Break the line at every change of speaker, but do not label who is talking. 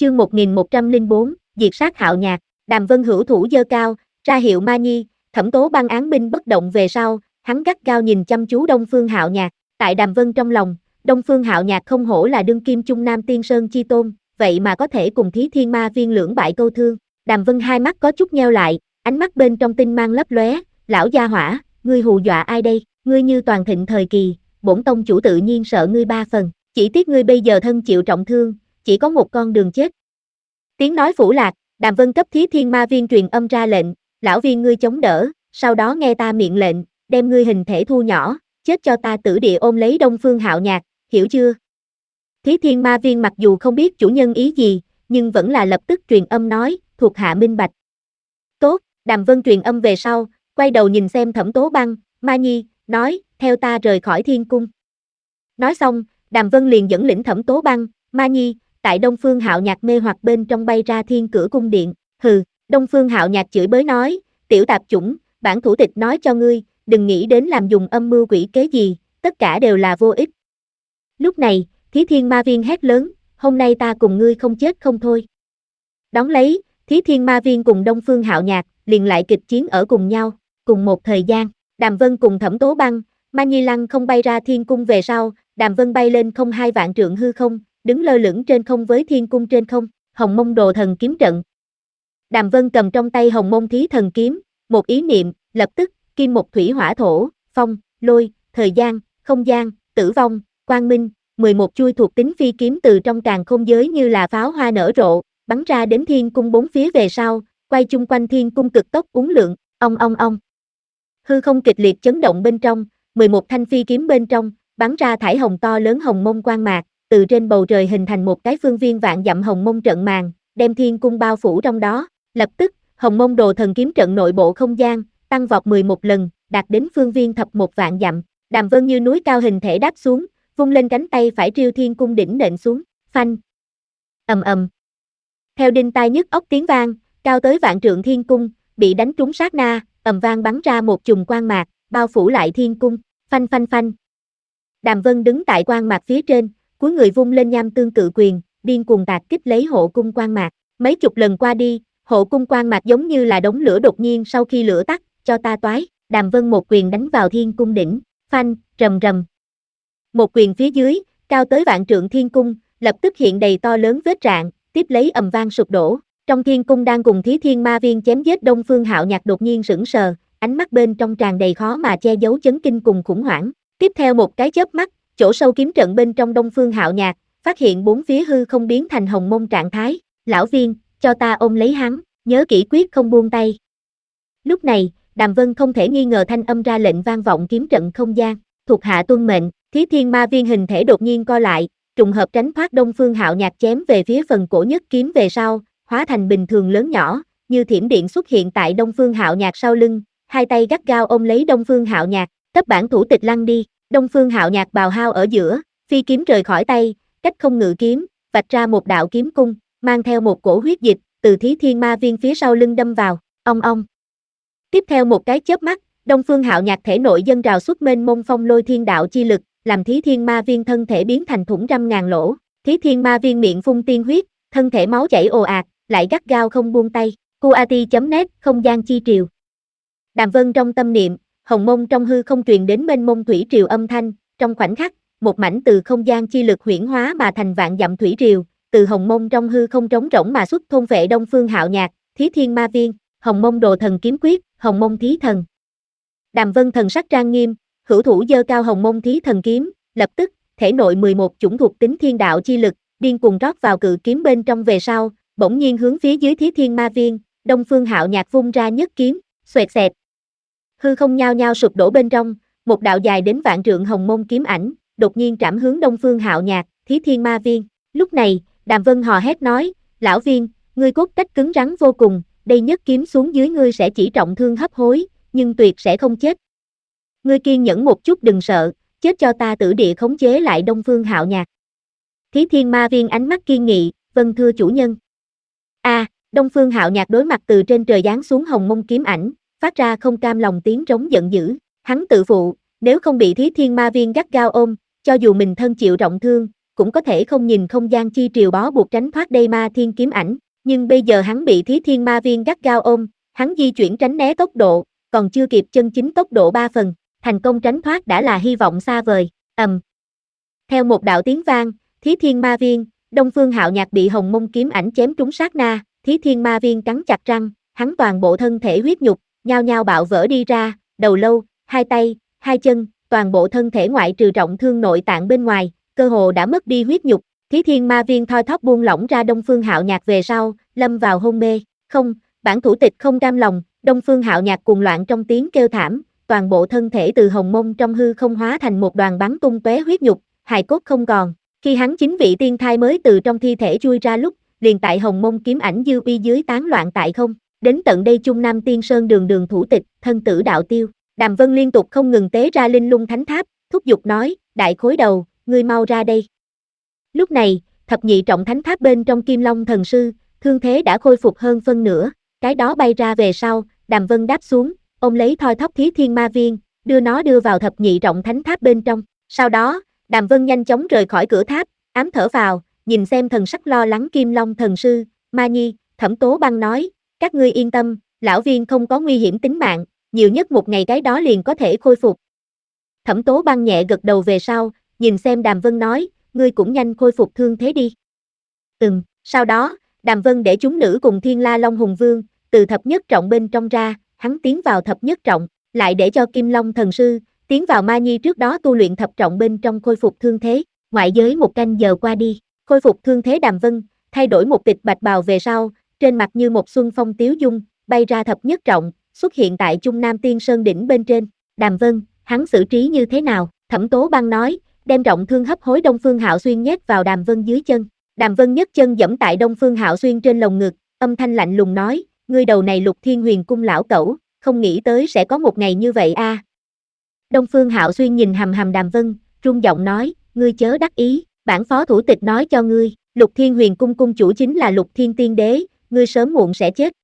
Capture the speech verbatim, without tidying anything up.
Chương một nghìn một trăm lẻ bốn, diệt sát Hạo Nhạc. Đàm Vân hữu thủ giơ cao, ra hiệu Ma Nhi, Thẩm Tố Băng án binh bất động về sau, hắn gắt gao nhìn chăm chú Đông Phương Hạo Nhạc, tại Đàm Vân trong lòng, Đông Phương Hạo Nhạc không hổ là đương kim Trung Nam Tiên Sơn chi tôn, vậy mà có thể cùng Thí Thiên Ma Viên lưỡng bại câu thương. Đàm Vân hai mắt có chút nheo lại, ánh mắt bên trong tinh mang lấp lóe, lão gia hỏa, ngươi hù dọa ai đây, ngươi như toàn thịnh thời kỳ, bổn tông chủ tự nhiên sợ ngươi ba phần, chỉ tiếc ngươi bây giờ thân chịu trọng thương, chỉ có một con đường chết. Tiếng nói phủ lạc, Đàm Vân cấp Thí Thiên Ma Viên truyền âm ra lệnh, lão viên ngươi chống đỡ, sau đó nghe ta miệng lệnh, đem ngươi hình thể thu nhỏ, chết cho ta tử địa ôm lấy Đông Phương Hạo Nhạc, hiểu chưa? Thí Thiên Ma Viên mặc dù không biết chủ nhân ý gì, nhưng vẫn là lập tức truyền âm nói, thuộc hạ minh bạch. Tốt, Đàm Vân truyền âm về sau, quay đầu nhìn xem Thẩm Tố Băng, Ma Nhi, nói, theo ta rời khỏi Thiên Cung. Nói xong, Đàm Vân liền dẫn lĩnh Thẩm Tố Băng, Ma Nhi, tại Đông Phương Hạo Nhạc mê hoặc bên trong bay ra thiên cửa cung điện, hừ, Đông Phương Hạo Nhạc chửi bới nói, tiểu tạp chủng, bản thủ tịch nói cho ngươi, đừng nghĩ đến làm dùng âm mưu quỷ kế gì, tất cả đều là vô ích. Lúc này, Thí Thiên Ma Viên hét lớn, hôm nay ta cùng ngươi không chết không thôi. Đón lấy, Thí Thiên Ma Viên cùng Đông Phương Hạo Nhạc, liền lại kịch chiến ở cùng nhau, cùng một thời gian, Đàm Vân cùng Thẩm Tố Băng, Ma Nhi Lăng không bay ra thiên cung về sau, Đàm Vân bay lên không hai vạn trượng hư không, đứng lơ lửng trên không với thiên cung trên không, Hồng Mông Đồ Thần Kiếm Trận. Đàm Vân cầm trong tay Hồng Mông Thí Thần Kiếm, một ý niệm, lập tức, kim một thủy hỏa thổ, phong, lôi, thời gian, không gian, tử vong, quang minh, mười một chuôi thuộc tính phi kiếm từ trong càn khôn giới như là pháo hoa nở rộ, bắn ra đến thiên cung bốn phía về sau, quay chung quanh thiên cung cực tốc uốn lượn, ong ong ong. Hư không kịch liệt chấn động bên trong, mười một thanh phi kiếm bên trong, bắn ra thải hồng to lớn hồng mông quang mạc, từ trên bầu trời hình thành một cái phương viên vạn dặm hồng mông trận màn, đem thiên cung bao phủ trong đó, lập tức, Hồng Mông Đồ Thần Kiếm Trận nội bộ không gian, tăng vọt mười một lần, đạt đến phương viên thập một vạn dặm, Đàm Vân như núi cao hình thể đáp xuống, vung lên cánh tay phải triêu thiên cung đỉnh nện xuống, phanh, ầm ầm. Theo đinh tai nhức óc tiếng vang, cao tới vạn trượng thiên cung, bị đánh trúng sát na, ầm vang bắn ra một chùm quang mạc, bao phủ lại thiên cung, phanh phanh phanh. Đàm Vân đứng tại quang mạc phía trên, cuối người vung lên nham tương cự quyền, điên cuồng tạc kích lấy hộ cung quang mạc, mấy chục lần qua đi, hộ cung quang mạc giống như là đống lửa đột nhiên sau khi lửa tắt, cho ta toái, Đàm Vân một quyền đánh vào thiên cung đỉnh, phanh, rầm rầm. Một quyền phía dưới, cao tới vạn trượng thiên cung, lập tức hiện đầy to lớn vết rạn, tiếp lấy ầm vang sụp đổ. Trong thiên cung đang cùng Thí Thiên Ma Viên chém giết Đông Phương Hạo Nhạc đột nhiên sững sờ, ánh mắt bên trong tràn đầy khó mà che giấu chấn kinh cùng khủng hoảng. Tiếp theo một cái chớp mắt, chỗ sâu kiếm trận bên trong Đông Phương Hạo Nhạc, phát hiện bốn phía hư không biến thành hồng mông trạng thái, lão viên, cho ta ôm lấy hắn, nhớ kỹ quyết không buông tay. Lúc này, Đàm Vân không thể nghi ngờ thanh âm ra lệnh vang vọng kiếm trận không gian, thuộc hạ tuân mệnh, Thí Thiên Ma Viên hình thể đột nhiên co lại, trùng hợp tránh thoát Đông Phương Hạo Nhạc chém về phía phần cổ nhất kiếm về sau, hóa thành bình thường lớn nhỏ, như thiểm điện xuất hiện tại Đông Phương Hạo Nhạc sau lưng, hai tay gắt gao ôm lấy Đông Phương Hạo Nhạc, cấp bản thủ tịch lăn đi, Đông Phương Hạo Nhạc bào hao ở giữa, phi kiếm rời khỏi tay, cách không ngự kiếm, vạch ra một đạo kiếm cung, mang theo một cổ huyết dịch, từ Thí Thiên Ma Viên phía sau lưng đâm vào, ong ong. Tiếp theo một cái chớp mắt, Đông Phương Hạo Nhạc thể nội dâng trào xuất mênh mông phong lôi thiên đạo chi lực, làm Thí Thiên Ma Viên thân thể biến thành thủng trăm ngàn lỗ, Thí Thiên Ma Viên miệng phun tiên huyết, thân thể máu chảy ồ ạt, lại gắt gao không buông tay, Kuati chấm net, không gian chi triều. Đàm Vân trong tâm niệm, hồng mông trong hư không truyền đến mênh mông thủy triều âm thanh, trong khoảnh khắc, một mảnh từ không gian chi lực huyễn hóa mà thành vạn dặm thủy triều, từ hồng mông trong hư không trống rỗng mà xuất thôn vệ Đông Phương Hạo Nhạc, Thí Thiên Ma Viên, Hồng Mông Đồ Thần Kiếm Quyết, Hồng Mông Thí Thần. Đàm Vân thần sắc trang nghiêm, hữu thủ giơ cao Hồng Mông Thí Thần kiếm, lập tức, thể nội mười một chủng thuộc tính thiên đạo chi lực, điên cuồng rót vào cự kiếm bên trong về sau, bỗng nhiên hướng phía dưới Thí Thiên Ma Viên, Đông Phương Hạo Nhạc vung ra nhất kiếm, xoẹt xẹt. Hư không nhao nhao sụp đổ bên trong, một đạo dài đến vạn trượng hồng mông kiếm ảnh, đột nhiên trảm hướng Đông Phương Hạo Nhạc, Thí Thiên Ma Viên. Lúc này, Đàm Vân hò hét nói, lão viên, ngươi cốt cách cứng rắn vô cùng, đây nhất kiếm xuống dưới ngươi sẽ chỉ trọng thương hấp hối, nhưng tuyệt sẽ không chết. Ngươi kiên nhẫn một chút đừng sợ, chết cho ta tử địa khống chế lại Đông Phương Hạo Nhạc. Thí Thiên Ma Viên ánh mắt kiên nghị, vâng thưa chủ nhân. A, à, Đông Phương Hạo Nhạc đối mặt từ trên trời giáng xuống hồng mông kiếm ảnh, phát ra không cam lòng tiếng trống giận dữ, hắn tự phụ, nếu không bị Thí Thiên Ma Viên gắt gao ôm, cho dù mình thân chịu trọng thương, cũng có thể không nhìn không gian chi triều bó buộc tránh thoát đây ma thiên kiếm ảnh, nhưng bây giờ hắn bị Thí Thiên Ma Viên gắt gao ôm, hắn di chuyển tránh né tốc độ, còn chưa kịp chân chính tốc độ ba phần, thành công tránh thoát đã là hy vọng xa vời. Ầm. Theo một đạo tiếng vang, Thí Thiên Ma Viên, Đông Phương Hạo Nhạc bị Hồng Mông kiếm ảnh chém trúng sát na, Thí Thiên Ma Viên cắn chặt răng, hắn toàn bộ thân thể huyết nhục, nhao nhao bạo vỡ đi ra, đầu lâu, hai tay, hai chân, toàn bộ thân thể ngoại trừ trọng thương nội tạng bên ngoài, cơ hồ đã mất đi huyết nhục. Thí Thiên Ma Viên thoi thóp buông lỏng ra Đông Phương Hạo Nhạc về sau, lâm vào hôn mê. Không, bản thủ tịch không cam lòng, Đông Phương Hạo Nhạc cuồng loạn trong tiếng kêu thảm, toàn bộ thân thể từ hồng mông trong hư không hóa thành một đoàn bắn tung tóe huyết nhục, hài cốt không còn. Khi hắn chính vị tiên thai mới từ trong thi thể chui ra lúc, liền tại hồng mông kiếm ảnh dư uy dưới tán loạn tại không. Đến tận đây Trung Nam Tiên Sơn đường đường thủ tịch, thân tử đạo tiêu. Đàm Vân liên tục không ngừng tế ra linh lung thánh tháp, thúc giục nói, đại khối đầu, ngươi mau ra đây. Lúc này, thập nhị trọng thánh tháp bên trong Kim Long thần sư, thương thế đã khôi phục hơn phân nửa, cái đó bay ra về sau, Đàm Vân đáp xuống, ôm lấy thoi thóp Thí Thiên Ma Viên, đưa nó đưa vào thập nhị trọng thánh tháp bên trong. Sau đó, Đàm Vân nhanh chóng rời khỏi cửa tháp, ám thở vào, nhìn xem thần sắc lo lắng Kim Long thần sư, Ma Nhi, Thẩm Tố Băng nói, các ngươi yên tâm, lão viên không có nguy hiểm tính mạng, nhiều nhất một ngày cái đó liền có thể khôi phục. Thẩm Tố Băng nhẹ gật đầu về sau, nhìn xem Đàm Vân nói, ngươi cũng nhanh khôi phục thương thế đi. Ừm, sau đó, Đàm Vân để chúng nữ cùng Thiên La Long Hùng Vương, từ thập nhất trọng bên trong ra, hắn tiến vào thập nhất trọng, lại để cho Kim Long thần sư, tiến vào Ma Nhi trước đó tu luyện thập trọng bên trong khôi phục thương thế, ngoại giới một canh giờ qua đi, khôi phục thương thế Đàm Vân, thay đổi một tịch bạch bào về sau, trên mặt như một xuân phong tiếu dung, bay ra thập nhất trọng, xuất hiện tại Trung Nam Tiên Sơn đỉnh bên trên. Đàm Vân, hắn xử trí như thế nào? Thẩm Tố Băng nói, đem trọng thương hấp hối Đông Phương Hạo Xuyên nhét vào Đàm Vân dưới chân. Đàm Vân nhấc chân giẫm tại Đông Phương Hạo Xuyên trên lồng ngực, âm thanh lạnh lùng nói, ngươi đầu này Lục Thiên Huyền cung lão cẩu, không nghĩ tới sẽ có một ngày như vậy a. À. Đông Phương Hạo Xuyên nhìn hầm hầm Đàm Vân, run giọng nói, ngươi chớ đắc ý, bản phó thủ tịch nói cho ngươi, Lục Thiên Huyền cung cung chủ chính là Lục Thiên Tiên Đế, ngươi sớm muộn sẽ chết.